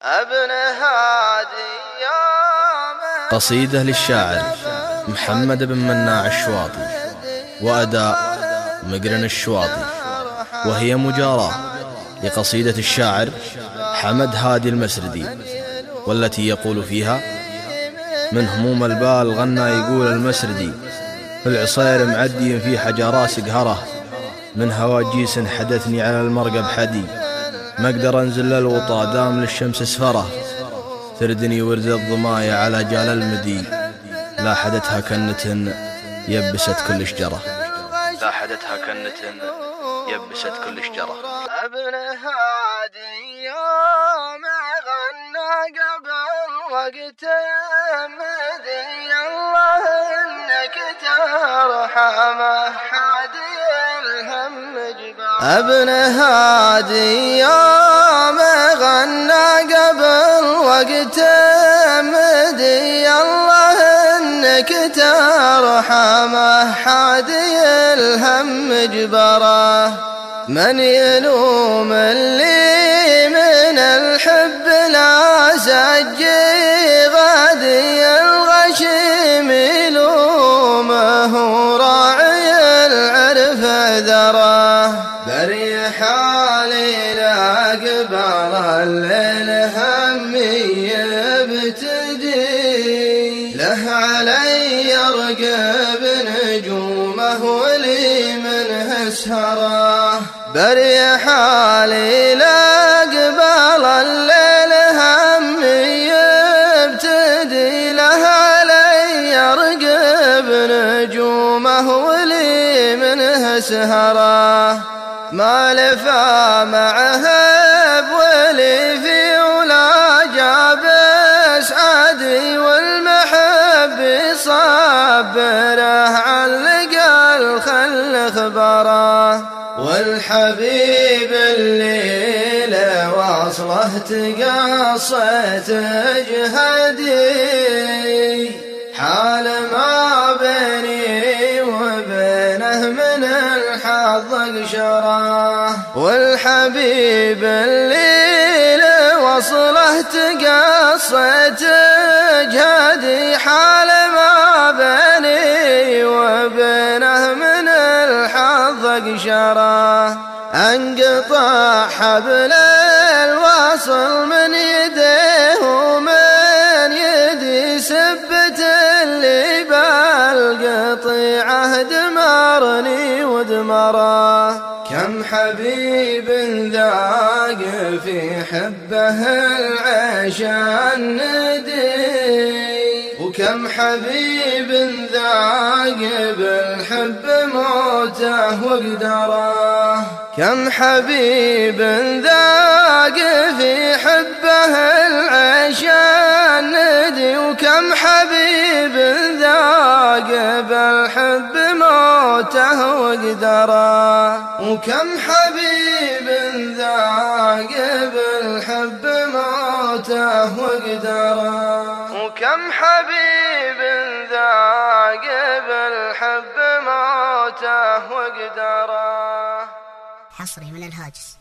ابن هادي قصيدة للشاعر محمد بن مناع الشواطي، وأداء مقرن الشواطي، وهي مجاراة لقصيدة الشاعر حمد هادي المسردي، والتي يقول فيها: من هموم البال غنى يقول المسردي، في العصير معدي في حجراس قهره، من هواجيس حدثني على المرقب حدي، ما اقدر انزل الوطا دام للشمس اسفره، تردني ورد الضمايا على جال المدي، لا حدتها كنة يبست كل شجرة، لا حدتها كنة يبست كل شجرة. ابن هادي يوم غنى قبل وقت مدي، الله انك ترحمه حادي الهم جبال. ابن هادي يوم غنى قبل وقت مدي، الله انك ترحمه حادي الهم جبره، من يلوم اللي من الحب لا سجي غادي الغشيم يلومه راعي العرف ذره، بريح حالي لا قبل الليل همي يبتدي، له علي يرقب نجومه ولي منه سهره، بريح حالي لا قبل الليل همي يبتدي، له علي يرقب نجومه ولي منه سهره، ما لفى معه بولي في ولا جاب اسعدي، والمحب صبره علق الخل خبره، والحبيب الليلة واصله تقصت جهدي، حال ما بيني وبينه من الحظ قشره، والحبيب الليلة واصله تقصت جهدي، حال ما بيني وبينه من الحظ قشره، انقطع حبل الوصل من يديه ومن يدي، سبت اللي بالقطيعه دمرني ودمره، كم حبيب ذاق في حبه العشان ندي، وكم حبيب ذاق بالحب موته وقدره، كم حبيب ذاق في حبه العشان ندي، وكم حبيب ذاق بالحب موته وقدره، وكم حبيب ذاق بالحب موته وقدره، وكم حبيب ذاق بالحب موته وقدره. حصري من الهاجس.